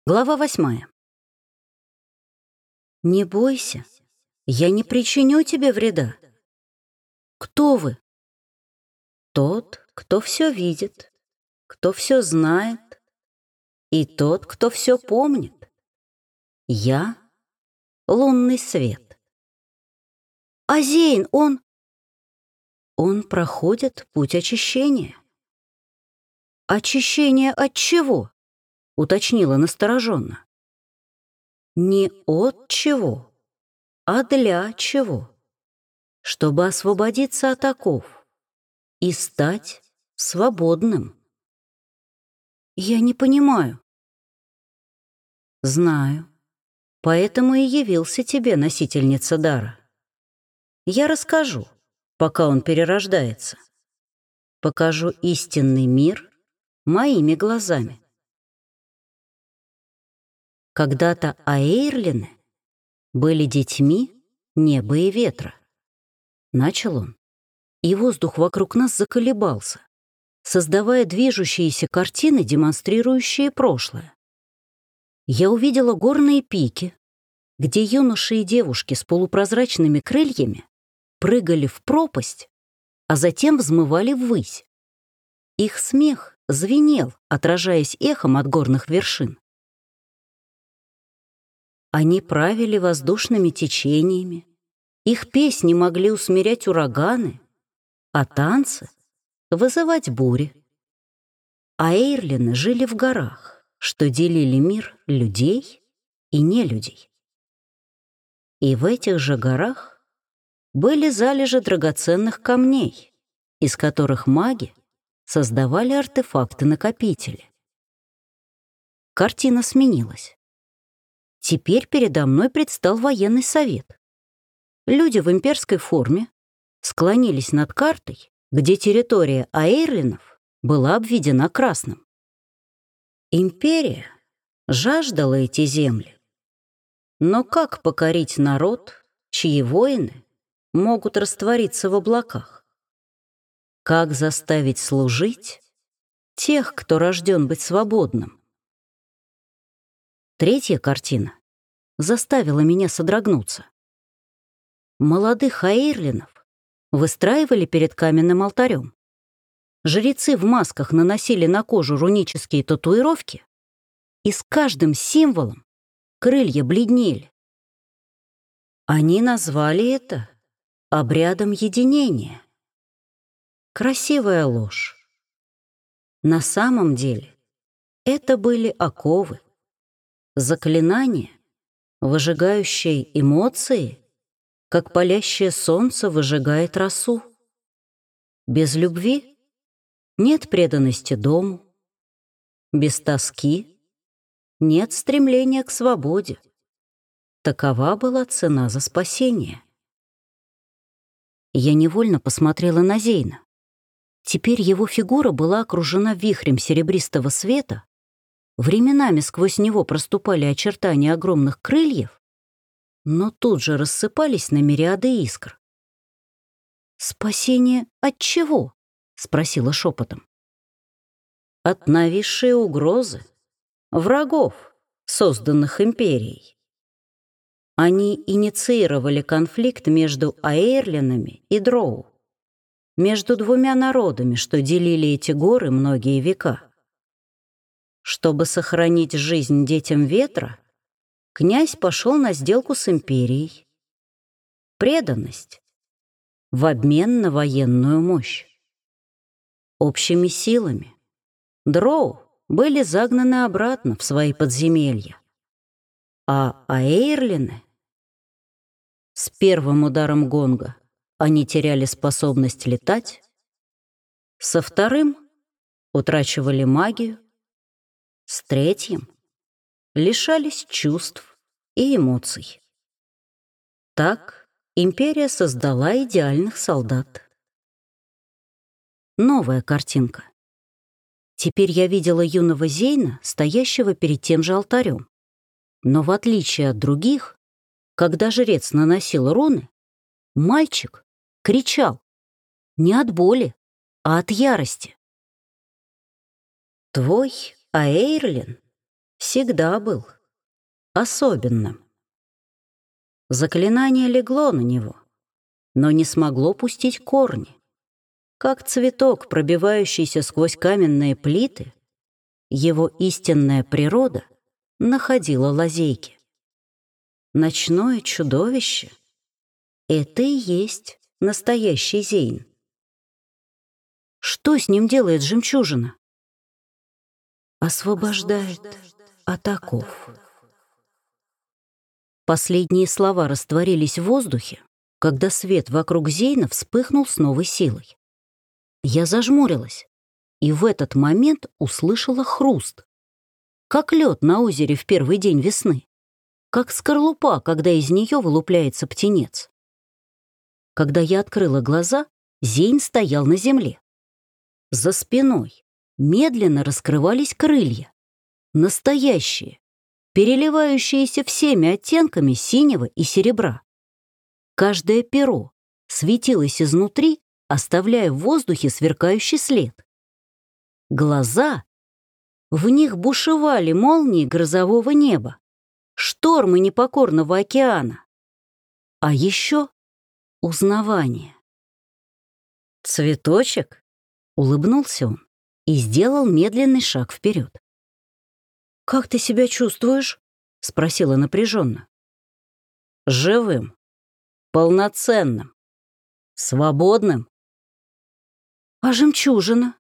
Глава 8. «Не бойся, я не причиню тебе вреда». «Кто вы?» «Тот, кто все видит, кто все знает, и тот, кто все помнит. Я — лунный свет». «А Зейн, он проходит путь очищения». «Очищение от чего?» — уточнила настороженно. «Не от чего, а для чего? Чтобы освободиться от оков и стать свободным». «Я не понимаю». «Знаю, поэтому и явился тебе, носительница дара. Я расскажу, пока он перерождается. Покажу истинный мир моими глазами». Когда-то аэйрлины были детьми неба и ветра. Начал он, и воздух вокруг нас заколебался, создавая движущиеся картины, демонстрирующие прошлое. Я увидела горные пики, где юноши и девушки с полупрозрачными крыльями прыгали в пропасть, а затем взмывали ввысь. Их смех звенел, отражаясь эхом от горных вершин. Они правили воздушными течениями, их песни могли усмирять ураганы, а танцы — вызывать бури. Аэйрлины жили в горах, что делили мир людей и нелюдей. И в этих же горах были залежи драгоценных камней, из которых маги создавали артефакты-накопители. Картина сменилась. Теперь передо мной предстал военный совет. Люди в имперской форме склонились над картой, где территория аэйрлинов была обведена красным. Империя жаждала эти земли. Но как покорить народ, чьи воины могут раствориться в облаках? Как заставить служить тех, кто рожден быть свободным? Третья картина заставила меня содрогнуться. Молодых аэйрлинов выстраивали перед каменным алтарем. Жрецы в масках наносили на кожу рунические татуировки, и с каждым символом крылья бледнели. Они назвали это обрядом единения. Красивая ложь. На самом деле это были оковы, заклинания, выжигающие эмоции, как палящее солнце выжигает росу. Без любви нет преданности дому, без тоски нет стремления к свободе. Такова была цена за спасение. Я невольно посмотрела на Зейна. Теперь его фигура была окружена вихрем серебристого света, временами сквозь него проступали очертания огромных крыльев, но тут же рассыпались на мириады искр. «Спасение от чего?» — спросила шепотом. «От нависшей угрозы, врагов, созданных империей. Они инициировали конфликт между аэйрлинами и дроу, между двумя народами, что делили эти горы многие века. Чтобы сохранить жизнь детям ветра, князь пошел на сделку с империей. Преданность в обмен на военную мощь. Общими силами дроу были загнаны обратно в свои подземелья, а аэйрлины с первым ударом гонга они теряли способность летать, со вторым утрачивали магию, с третьим лишались чувств и эмоций. Так империя создала идеальных солдат. Новая картинка. Теперь я видела юного Зейна, стоящего перед тем же алтарем. Но в отличие от других, когда жрец наносил руны, мальчик кричал не от боли, а от ярости. «Твой аэйрлин всегда был особенным. Заклинание легло на него, но не смогло пустить корни. Как цветок, пробивающийся сквозь каменные плиты, его истинная природа находила лазейки. Ночное чудовище — это и есть настоящий Зейн. Что с ним делает жемчужина? Освобождает от оков. Последние слова растворились в воздухе, когда свет вокруг Зейна вспыхнул с новой силой. Я зажмурилась, и в этот момент услышала хруст. Как лед на озере в первый день весны. Как скорлупа, когда из нее вылупляется птенец. Когда я открыла глаза, Зейн стоял на земле. За спиной медленно раскрывались крылья. Настоящие, переливающиеся всеми оттенками синего и серебра. Каждое перо светилось изнутри, оставляя в воздухе сверкающий след. Глаза, в них бушевали молнии грозового неба, штормы непокорного океана. А еще узнавание. «Цветочек?» — улыбнулся он и сделал медленный шаг вперед. «Как ты себя чувствуешь?» — спросила напряженно. «Живым, полноценным, свободным». «А жемчужина?»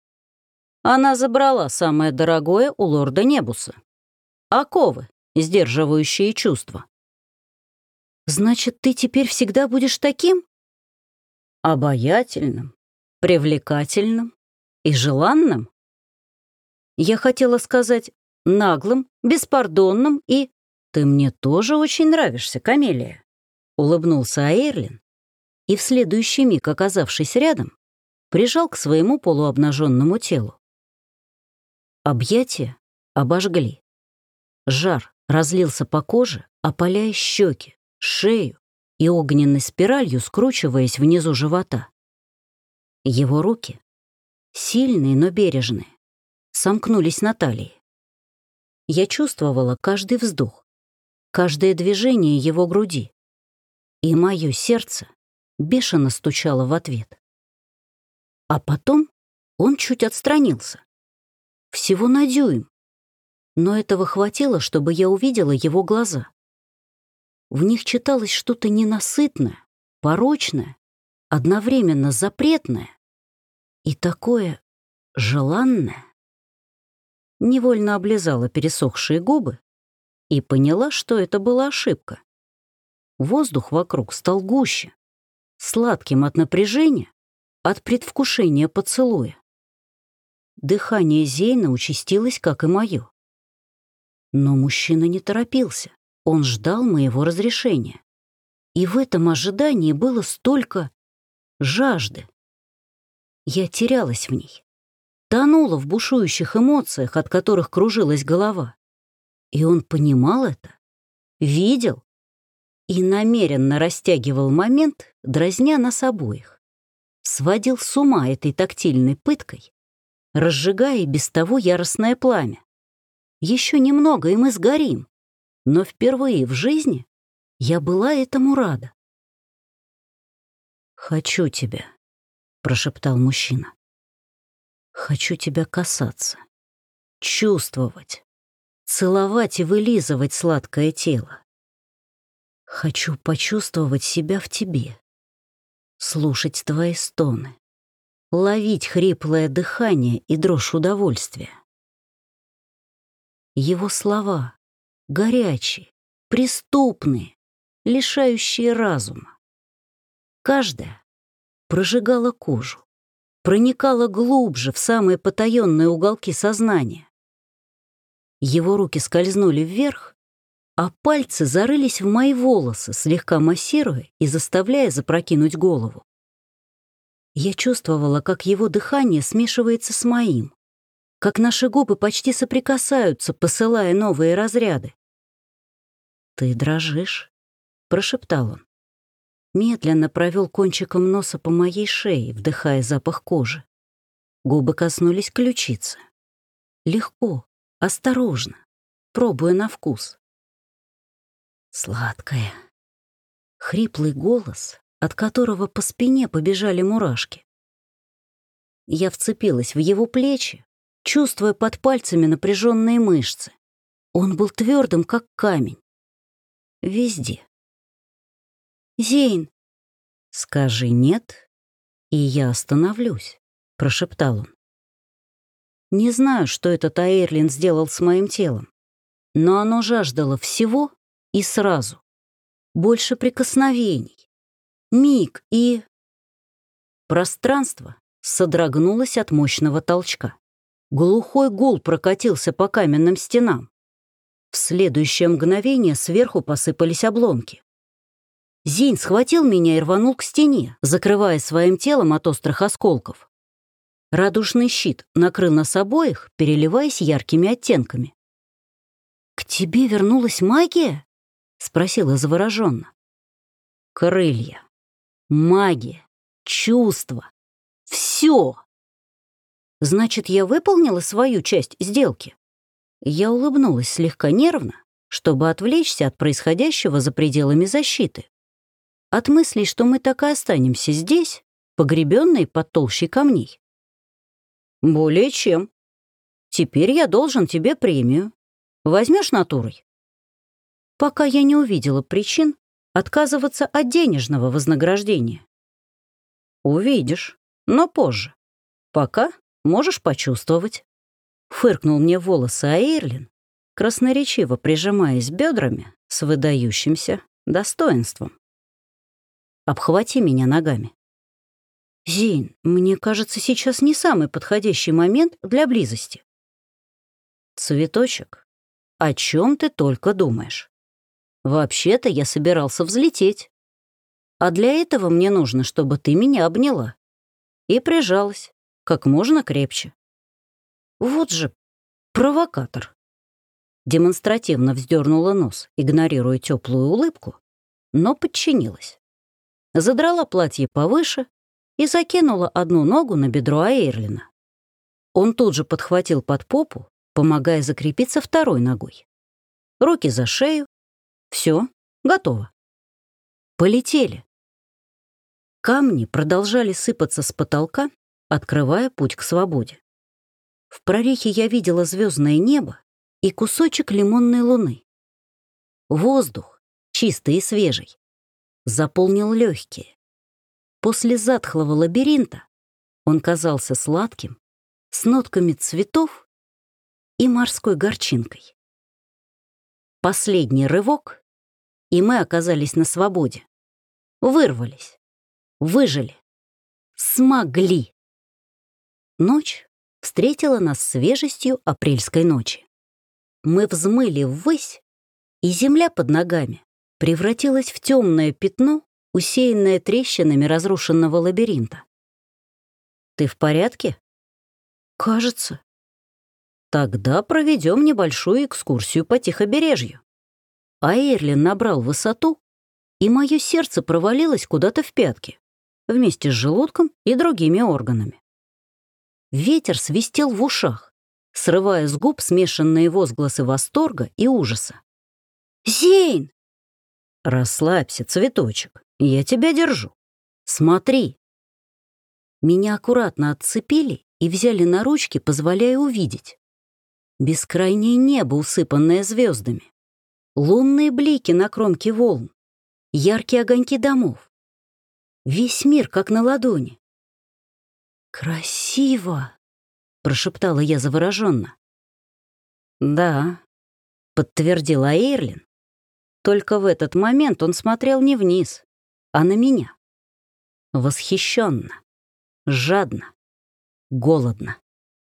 Она забрала самое дорогое у лорда Небуса. Оковы, сдерживающие чувства. «Значит, ты теперь всегда будешь таким?» «Обаятельным, привлекательным и желанным?» Я хотела сказать наглым, беспардонным и «Ты мне тоже очень нравишься, Камелия», — улыбнулся Аэрлин, и в следующий миг, оказавшись рядом, прижал к своему полуобнаженному телу. Объятия обожгли. Жар разлился по коже, опаляя щеки, шею и огненной спиралью скручиваясь внизу живота. Его руки, сильные, но бережные, сомкнулись на талии. Я чувствовала каждый вздох, каждое движение его груди, и мое сердце бешено стучало в ответ. А потом он чуть отстранился. Всего на дюйм. Но этого хватило, чтобы я увидела его глаза. В них читалось что-то ненасытное, порочное, одновременно запретное и такое желанное. Невольно облизала пересохшие губы и поняла, что это была ошибка. Воздух вокруг стал гуще, сладким от напряжения, от предвкушения поцелуя. Дыхание Зейна участилось, как и мое. Но мужчина не торопился, он ждал моего разрешения. И в этом ожидании было столько жажды. Я терялась в ней, тонула в бушующих эмоциях, от которых кружилась голова. И он понимал это, видел и намеренно растягивал момент, дразня нас обоих. Сводил с ума этой тактильной пыткой, разжигая и без того яростное пламя. Еще немного, и мы сгорим. Но впервые в жизни я была этому рада. «Хочу тебя», — прошептал мужчина. «Хочу тебя касаться, чувствовать, целовать и вылизывать сладкое тело. Хочу почувствовать себя в тебе, слушать твои стоны, ловить хриплое дыхание и дрожь удовольствия». Его слова горячие, преступные, лишающие разума. Каждая прожигала кожу, проникала глубже в самые потаенные уголки сознания. Его руки скользнули вверх, а пальцы зарылись в мои волосы, слегка массируя и заставляя запрокинуть голову. Я чувствовала, как его дыхание смешивается с моим, как наши губы почти соприкасаются, посылая новые разряды. «Ты дрожишь», — прошептал он. Медленно провел кончиком носа по моей шее, вдыхая запах кожи. Губы коснулись ключицы. Легко, осторожно, пробуя на вкус. Сладкая. Хриплый голос, от которого по спине побежали мурашки. Я вцепилась в его плечи, чувствуя под пальцами напряженные мышцы. Он был твердым, как камень. Везде. «Зейн!» «Скажи «нет», и я остановлюсь», — прошептал он. Не знаю, что этот Аэрлин сделал с моим телом, но оно жаждало всего и сразу. Больше прикосновений. Миг и... Пространство содрогнулось от мощного толчка. Глухой гул прокатился по каменным стенам. В следующее мгновение сверху посыпались обломки. Зейн схватил меня и рванул к стене, закрывая своим телом от острых осколков. Радужный щит накрыл нас обоих, переливаясь яркими оттенками. «К тебе вернулась магия?» — спросила завороженно. «Крылья, магия, чувства. Все. Значит, я выполнила свою часть сделки?» Я улыбнулась слегка нервно, чтобы отвлечься от происходящего за пределами защиты. От мыслей, что мы так и останемся здесь, погребенные под толщей камней. «Более чем. Теперь я должен тебе премию. Возьмешь натурой?» Пока я не увидела причин отказываться от денежного вознаграждения. «Увидишь, но позже. Пока можешь почувствовать». Фыркнул мне в волосы Аэрлин, красноречиво прижимаясь бедрами с выдающимся достоинством. «Обхвати меня ногами». «Зейн, мне кажется, сейчас не самый подходящий момент для близости». «Цветочек, о чем ты только думаешь? Вообще-то я собирался взлететь. А для этого мне нужно, чтобы ты меня обняла и прижалась как можно крепче». Вот же провокатор. Демонстративно вздернула нос, игнорируя теплую улыбку, но подчинилась. Задрала платье повыше и закинула одну ногу на бедро Аэрлина. Он тут же подхватил под попу, помогая закрепиться второй ногой. Руки за шею. Все, готово. Полетели. Камни продолжали сыпаться с потолка, открывая путь к свободе. В прорехе я видела звездное небо и кусочек лимонной луны. Воздух, чистый и свежий, заполнил легкие. После затхлого лабиринта он казался сладким, с нотками цветов и морской горчинкой. Последний рывок, и мы оказались на свободе. Вырвались, выжили, смогли. Ночь встретила нас свежестью апрельской ночи. Мы взмыли ввысь, и земля под ногами превратилась в темное пятно, усеянное трещинами разрушенного лабиринта. «Ты в порядке?» «Кажется». «Тогда проведем небольшую экскурсию по Тихобережью». Аэрлин набрал высоту, и мое сердце провалилось куда-то в пятки, вместе с желудком и другими органами. Ветер свистел в ушах, срывая с губ смешанные возгласы восторга и ужаса. «Зейн!» «Расслабься, цветочек, я тебя держу. Смотри!» Меня аккуратно отцепили и взяли на ручки, позволяя увидеть. Бескрайнее небо, усыпанное звездами, лунные блики на кромке волн, яркие огоньки домов. Весь мир как на ладони. «Красиво!» — прошептала я завороженно. «Да», — подтвердил Аэрлин. Только в этот момент он смотрел не вниз, а на меня. Восхищенно, жадно, голодно.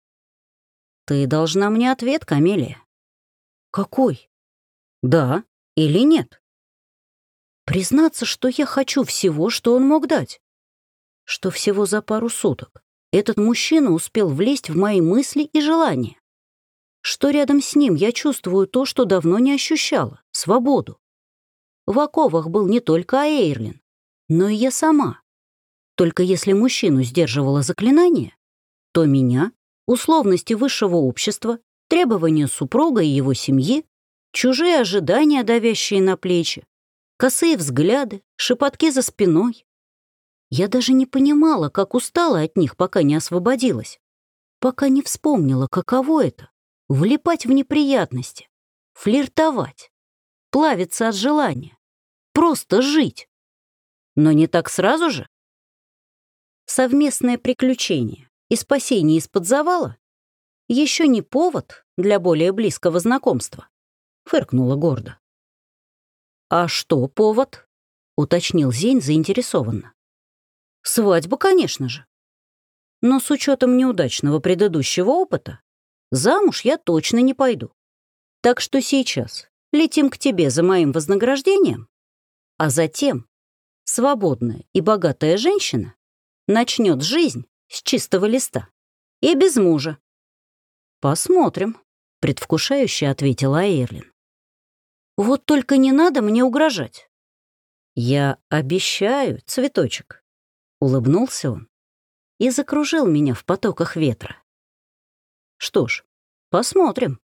«Ты должна мне ответ, Камелия». «Какой?» «Да или нет?» Признаться, что я хочу всего, что он мог дать. Что всего за пару суток этот мужчина успел влезть в мои мысли и желания. Что рядом с ним я чувствую то, что давно не ощущала — свободу. В оковах был не только Аэрлин, но и я сама. Только если мужчину сдерживало заклинание, то меня — условности высшего общества, требования супруга и его семьи чужие ожидания, давящие на плечи, косые взгляды, шепотки за спиной. Я даже не понимала, как устала от них, пока не освободилась, пока не вспомнила, каково это — влипать в неприятности, флиртовать, плавиться от желания, просто жить. Но не так сразу же. Совместное приключение и спасение из-под завала еще не повод для более близкого знакомства, фыркнула гордо. «А что повод?» — уточнил Зень заинтересованно. «Свадьба, конечно же. Но с учетом неудачного предыдущего опыта замуж я точно не пойду. Так что сейчас летим к тебе за моим вознаграждением, а затем свободная и богатая женщина начнет жизнь с чистого листа и без мужа». «Посмотрим», — предвкушающе ответила Эйрлин. «Вот только не надо мне угрожать». «Я обещаю, цветочек», — улыбнулся он и закружил меня в потоках ветра. «Что ж, посмотрим,